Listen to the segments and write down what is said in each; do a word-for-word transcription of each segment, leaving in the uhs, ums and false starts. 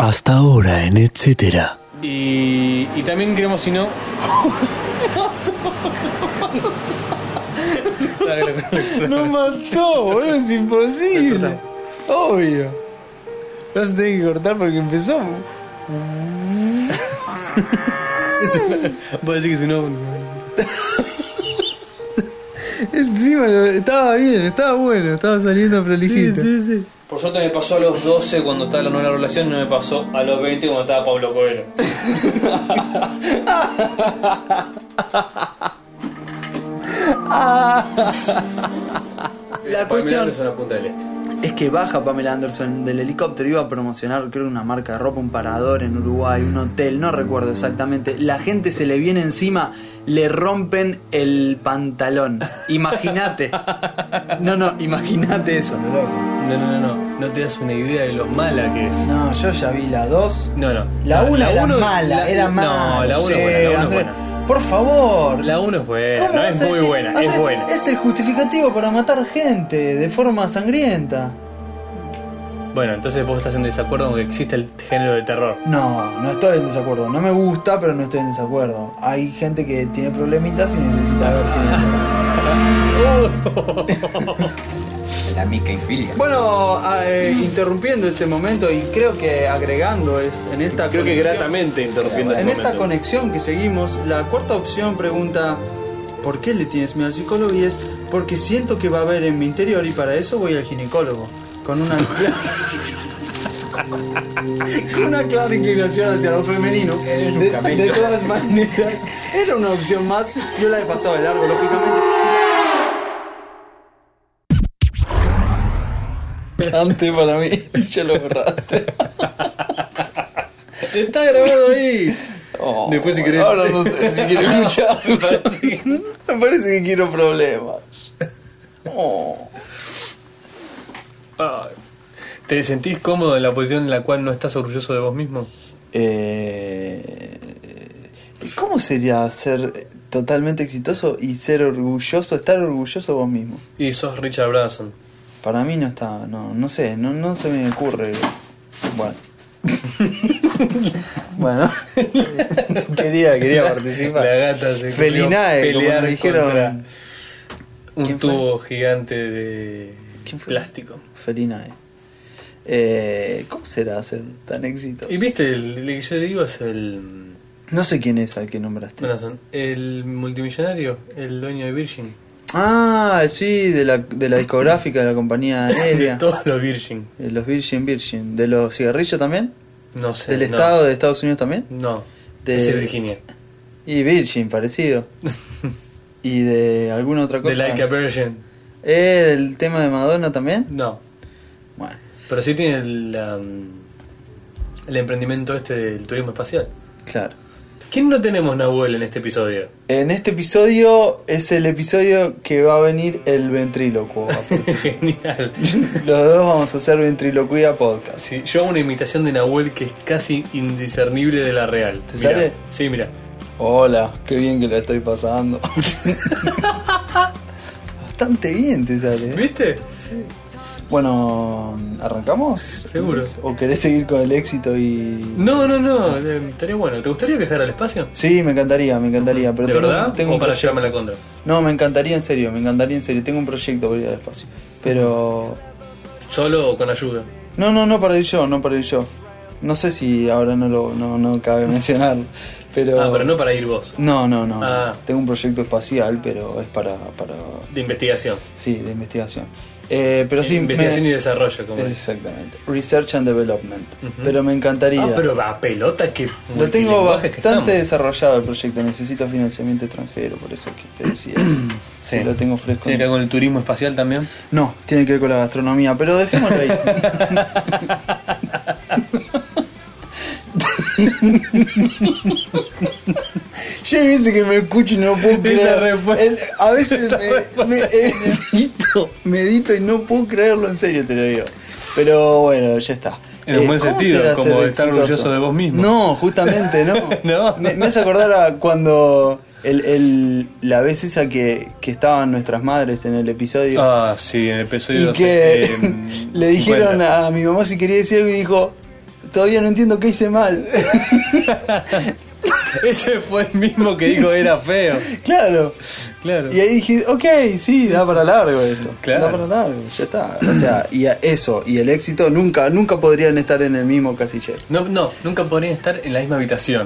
Hasta ahora en etcétera. Y, y también queremos, si no... Nos mató, boludo, es imposible. Obvio. No se tiene que cortar porque empezó. Voy a decir que es un ovni. Encima estaba bien, estaba bueno, estaba saliendo prolijito. Sí, sí, sí. Por suerte me pasó a los doce cuando estaba la nueva relación, no me pasó a los veinte cuando estaba Pablo Coelho. La cuestión es una punta del este. es que baja Pamela Anderson del helicóptero, iba a promocionar creo una marca de ropa, un parador en Uruguay, un hotel, no recuerdo exactamente. La gente se le viene encima, le rompen el pantalón. Imagínate. No, no, imagínate eso, no, loco. No, no, no, no. No te das una idea de lo mala que es. No, yo ya vi la dos. No, no. La una era uno- mala, la- era mala. No, la uno es buena, la uno es buena. Por favor. La uno es buena, ¿Cómo no, vas es a muy decir? buena, es Andrés, buena. Es el justificativo para matar gente de forma sangrienta. Bueno, entonces vos estás en desacuerdo con que existe el género de terror. No, no estoy en desacuerdo. No me gusta, pero no estoy en desacuerdo. Hay gente que tiene problemitas y necesita ver cine. La micainfilia. Bueno, eh, interrumpiendo este momento y creo que agregando es, en esta Creo que conexión- gratamente interrumpiendo en este esta momento. conexión que seguimos, la cuarta opción pregunta ¿por qué le tienes miedo al psicólogo? Y es porque siento que va a haber en mi interior y para eso voy al ginecólogo. Con una con una clara inclinación hacia lo femenino. Eres un De, camello. de todas maneras, era una opción más. Yo la he pasado de largo, lógicamente. Antes para mí, ya lo borraste. Está grabado ahí. Oh, Después si querés. ahora no sé si quiero escucharlo. Parece que- Me parece que quiero problemas. Oh. Ay. ¿Te sentís cómodo en la posición en la cual no estás orgulloso de vos mismo? Eh, ¿Cómo sería ser totalmente exitoso y ser orgulloso, estar orgulloso de vos mismo? Y sos Richard Branson. Para mí no está, no, no sé, no, no se me ocurre. Bueno. Bueno. quería, quería participar. La gata se Felinae, como pelear nos dijeron. contra un ¿Quién fue? tubo gigante de ¿Quién fue? plástico. Felinae. Eh, ¿Cómo será ser tan exitoso? Y viste, el, el que yo digo es el No sé quién es al que nombraste. Branson, el multimillonario, el dueño de Virgin. Ah, sí, de la, de la discográfica de la compañía De aérea. todos los Virgin. De los Virgin Virgin. ¿De los cigarrillos también? No sé. ¿Del no. estado de Estados Unidos también? No. De- Ese es Virginia. Y Virgin, parecido. ¿Y de alguna otra De cosa? Like a Virgin. ¿Eh, del tema de Madonna también? No. Bueno. Pero sí tiene el, um, el emprendimiento este del turismo espacial. Claro. ¿Quién no tenemos, Nahuel, en este episodio? En este episodio es el episodio que va a venir el ventrílocuo. Genial. Los dos vamos a hacer ventriloquía podcast. Sí, yo hago una imitación de Nahuel que es casi indiscernible de la real. ¿Te Mirá. sale? Sí, mira. Hola, qué bien que la estoy pasando. Bastante bien te sale. ¿eh? ¿Viste? Sí. Bueno, ¿arrancamos? Seguro. ¿O querés seguir con el éxito y...? No, no, no. eh, Estaría bueno. ¿Te gustaría viajar al espacio? Sí, me encantaría, me encantaría. Pero ¿De tengo, verdad? tengo ¿O un para proyecto. llevarme la contra? No, me encantaría en serio, me encantaría en serio. Tengo un proyecto para ir al espacio. Pero... ¿Solo o con ayuda? No, no, no para ir yo, no para ir yo. No sé si ahora no lo no, no cabe mencionarlo. Pero... Ah, pero no para ir vos. No, no, no. Ah. Tengo un proyecto espacial, pero es para... para De investigación. sí, de investigación. Eh, pero sí... investigación me- y desarrollo, como es. Exactamente. Research and Development. Ujú. Pero me encantaría... Ah, pero va pelota que Lo tengo multilenguaje que bastante estamos. desarrollado el proyecto. Necesito financiamiento extranjero, por eso que te decía. Sí. Sí, lo tengo fresco. ¿Tiene que ver con el turismo espacial también? No, tiene que ver con la gastronomía, pero dejémoslo ahí. Yo hay veces que me escucho y no puedo Esa creer. respuesta- El- a veces esa me, respuesta me edito, medito y no puedo creerlo, en serio te lo digo. Pero bueno, ya está. En un buen ¿cómo sentido, será como ser estar exitoso? orgulloso de vos mismo. No, justamente no. No. Me, me hace acordar a cuando el, el, la vez esa que, que estaban nuestras madres en el episodio. Ah, sí, en el episodio Y que eh, le dijeron cincuenta. a mi mamá si quería decir algo y dijo, todavía no entiendo qué hice mal. Ese fue el mismo que dijo que era feo. Claro. Claro. Y ahí dije, ok, sí, da para largo esto. Claro. Da para largo, ya está. O sea, y a- eso y el éxito nunca, nunca podrían estar en el mismo casillero. No, no, nunca podrían estar en la misma habitación.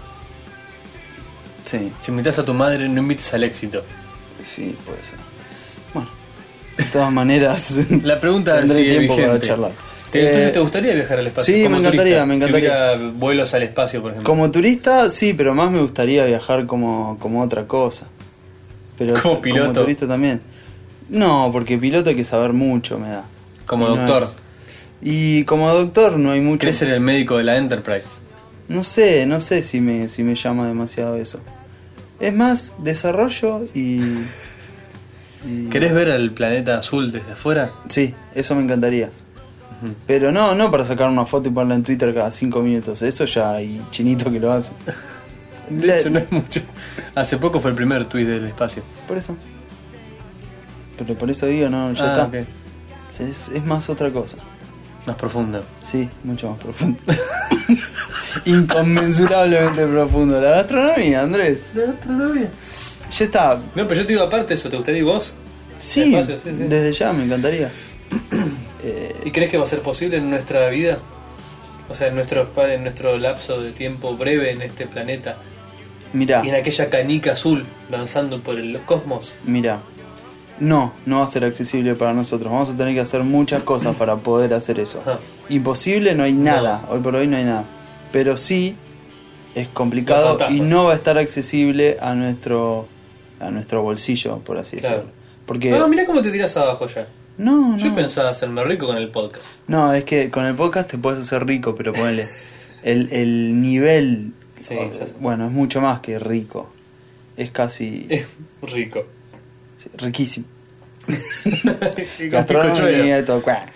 Sí, Si invitas a tu madre, no invites al éxito. sí, puede ser. Bueno, de todas maneras, La pregunta tendré sigue tiempo para vigente. charlar. ¿Te, Eh, entonces, ¿te gustaría viajar al espacio? sí, como me encantaría, turista? me encantaría. Si hubiera vuelos al espacio, por ejemplo. Como turista, sí, pero más me gustaría viajar como, como otra cosa. Pero Como piloto. Como turista también. No, porque piloto hay que saber mucho, me da. Como Y no doctor. es- Y como doctor no hay mucho. ¿Querés ser el médico de la Enterprise? No sé, no sé si me, si me llama demasiado eso. Es más desarrollo y... y- ¿Querés ver al planeta azul desde afuera? Sí, eso me encantaría. Pero no, no para sacar una foto y ponerla en Twitter cada cinco minutos. Eso ya hay chinito que lo hace. De hecho, no es mucho. Hace poco fue el primer tweet del espacio. Por eso. Pero por eso digo, no, ya Ah, está. ok. Es, es más otra cosa. Más profundo. Sí, mucho más profundo. Inconmensurablemente profundo. La gastronomía, Andrés. Ya está. No, pero yo te digo aparte eso, ¿te gustaría ir vos? Sí, Espacio, sí, sí. desde ya me encantaría. Eh, ¿Y crees que va a ser posible en nuestra vida? O sea, en nuestro, en nuestro lapso de tiempo breve en este planeta. mirá, Y en aquella canica azul danzando por el cosmos. mirá. No, no va a ser accesible para nosotros. Vamos a tener que hacer muchas cosas para poder hacer eso. Ajá. Imposible no hay nada. Hoy por hoy no hay nada. Pero sí es complicado Los fantasmas. y no va a estar accesible a nuestro a nuestro bolsillo, por así Claro. decirlo. Porque No, mirá cómo te tiras abajo ya. no, Yo no. pensaba hacerme rico con el podcast. No, es que con el podcast te puedes hacer rico, pero ponele el, el nivel, Sí, o- ya sé. bueno, es mucho más que rico. Es casi Es rico. sí, riquísimo. Y con Gastronomía bizcochuelo. y todo. cuá.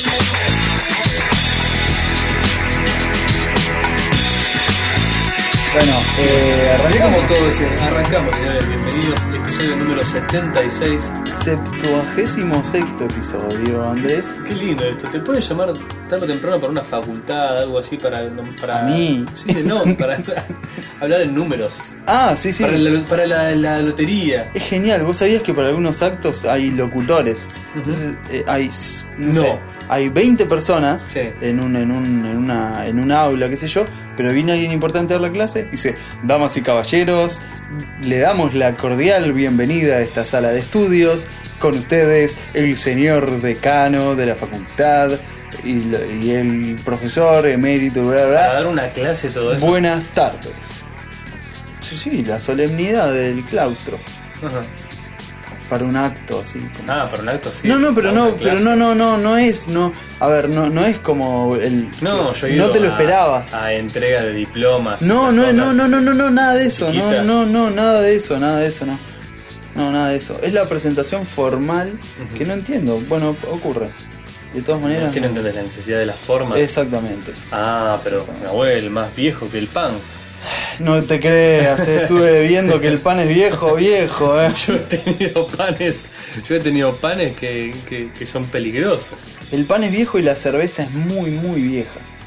Bueno, eh, Mirá arrancamos. como todo ese. Arrancamos, señores. Bienvenidos al episodio número setenta y seis. Septuagésimo sexto episodio, Andrés. Qué lindo esto. ¿Te pueden llamar tarde o temprano para una facultad, algo así para. para ¿A mí? Sí, no, para hablar en números. Ah, sí, sí. Para, la, para la, la lotería. Es genial. ¿Vos sabías que para algunos actos hay locutores? Entonces, eh, hay, s- no, No. sé, hay veinte personas Sí. en, un, en, un, en, una, en un aula, qué sé yo, pero viene alguien importante a dar la clase y dice, damas y caballeros, le damos la cordial bienvenida a esta sala de estudios. Con ustedes, el señor decano de la facultad y, lo- y el profesor emérito, bla, bla, bla. Para dar una clase, todo eso. Buenas tardes. Sí, sí, la solemnidad del claustro. Ajá. Para un acto así. como- Ah, para un acto sí. no, no, pero Para no, una pero clase. no, no, no, no es, no. A ver, no, no es como el. No, yo he no ido te lo a- esperabas. A entrega de diplomas. No, esas no, cosas. no, no, no, no, no, nada de eso, no, Chiquitas. no, no, nada de eso, nada de eso, no. No, nada de eso. Es la presentación formal que no entiendo. Bueno, ocurre. De todas maneras. Es que no entendés la necesidad de las formas. Exactamente. Ah, pero mi abuelo, más viejo que el pan. No te creas, eh, estuve viendo que el pan es viejo, viejo, eh. Yo he tenido panes, yo he tenido panes que, que, que son peligrosos. El pan es viejo y la cerveza es muy, muy vieja.